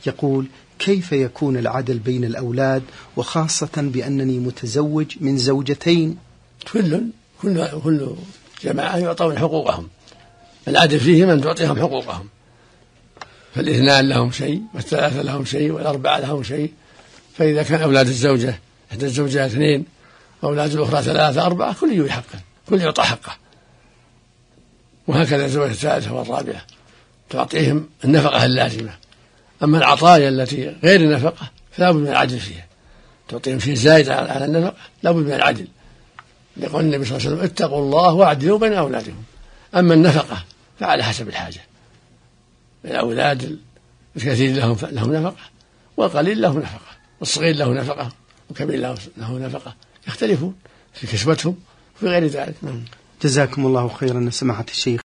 يقول: كيف يكون العدل بين الأولاد، وخاصة بأنني متزوج من زوجتين؟ كل جماعة يعطون حقوقهم، العدل فيه من تعطيهم حقوقهم، فالاثنان لهم شيء، والثلاثة لهم شيء، والأربعة لهم شيء. فإذا كان أولاد الزوجة إحدى الزوجات 2، أولاد الأخرى 3 4، كل يحقق، كل يعطى حقه. وهكذا الزوجة الثالثة والرابعة تعطيهم النفقة اللازمة. أما العطايا التي غير النفقة فلا بد من العدل فيها، تعطيهم شيء زايد على النفقة، لا بد من العدل. يقول النبي صلى الله عليه وسلم: اتقوا الله واعدلوا بين أولادكم. أما النفقة فعلى حسب الحاجة، الأولاد الكثير لهم نفقة، والقليل له نفقة، والصغير له نفقة، والكبير له نفقة، يختلفون في كسوتهم وفي غير ذلك. جزاكم الله خيرا سماحة الشيخ.